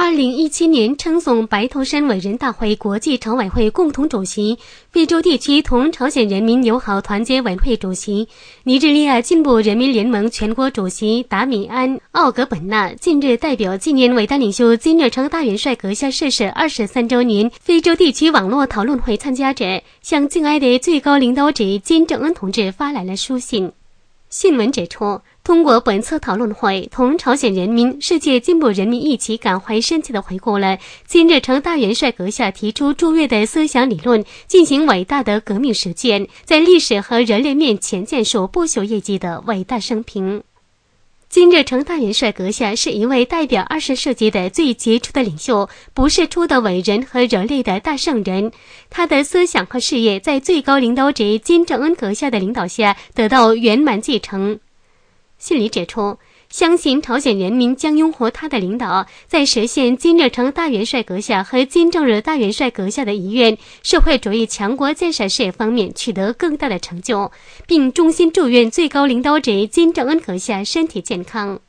2017年称颂白头山伟人大会国际常委会共同主席、非洲地区同朝鲜人民友好团结委员会主席、尼日利亚进步人民联盟全国主席达米安·奥格本纳近日代表纪念伟大领袖金日成大元帅阁下逝世23周年非洲地区网络讨论会参加者，向敬爱的最高领导者金正恩同志发来了书信。信文指出，通过本次讨论会，同朝鲜人民、世界进步人民一起感怀深切地回顾了金日成大元帅阁下提出卓越的思想理论，进行伟大的革命实践，在历史和人类面前建树不朽业绩的伟大生平。金日成大元帅阁下是一位代表20世纪的最杰出的领袖，不世出的伟人和人类的大圣人。他的思想和事业在最高领导者金正恩阁下的领导下得到圆满继承。信里指出，相信朝鲜人民将拥护他的领导，在实现金日成大元帅阁下和金正日大元帅阁下的遗愿，社会主义强国建设事业方面取得更大的成就，并衷心祝愿最高领导者金正恩阁下身体健康。